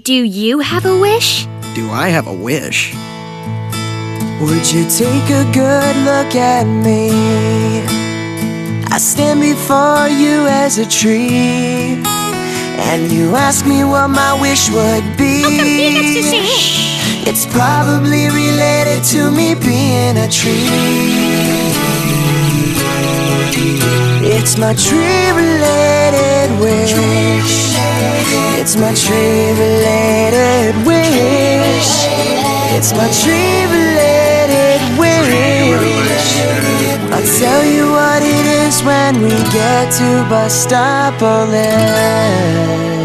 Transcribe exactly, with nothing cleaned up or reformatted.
Do you have a wish? Do I have a wish? Would you take a good look at me? I stand before you as a tree, and you ask me what my wish would be. How come he gets to say it? It's probably related to me being a tree. It's my tree-related wish. It's my tree-related wish. It's my tree-related wish. I'll tell you what it is when we get to bus stop, oh,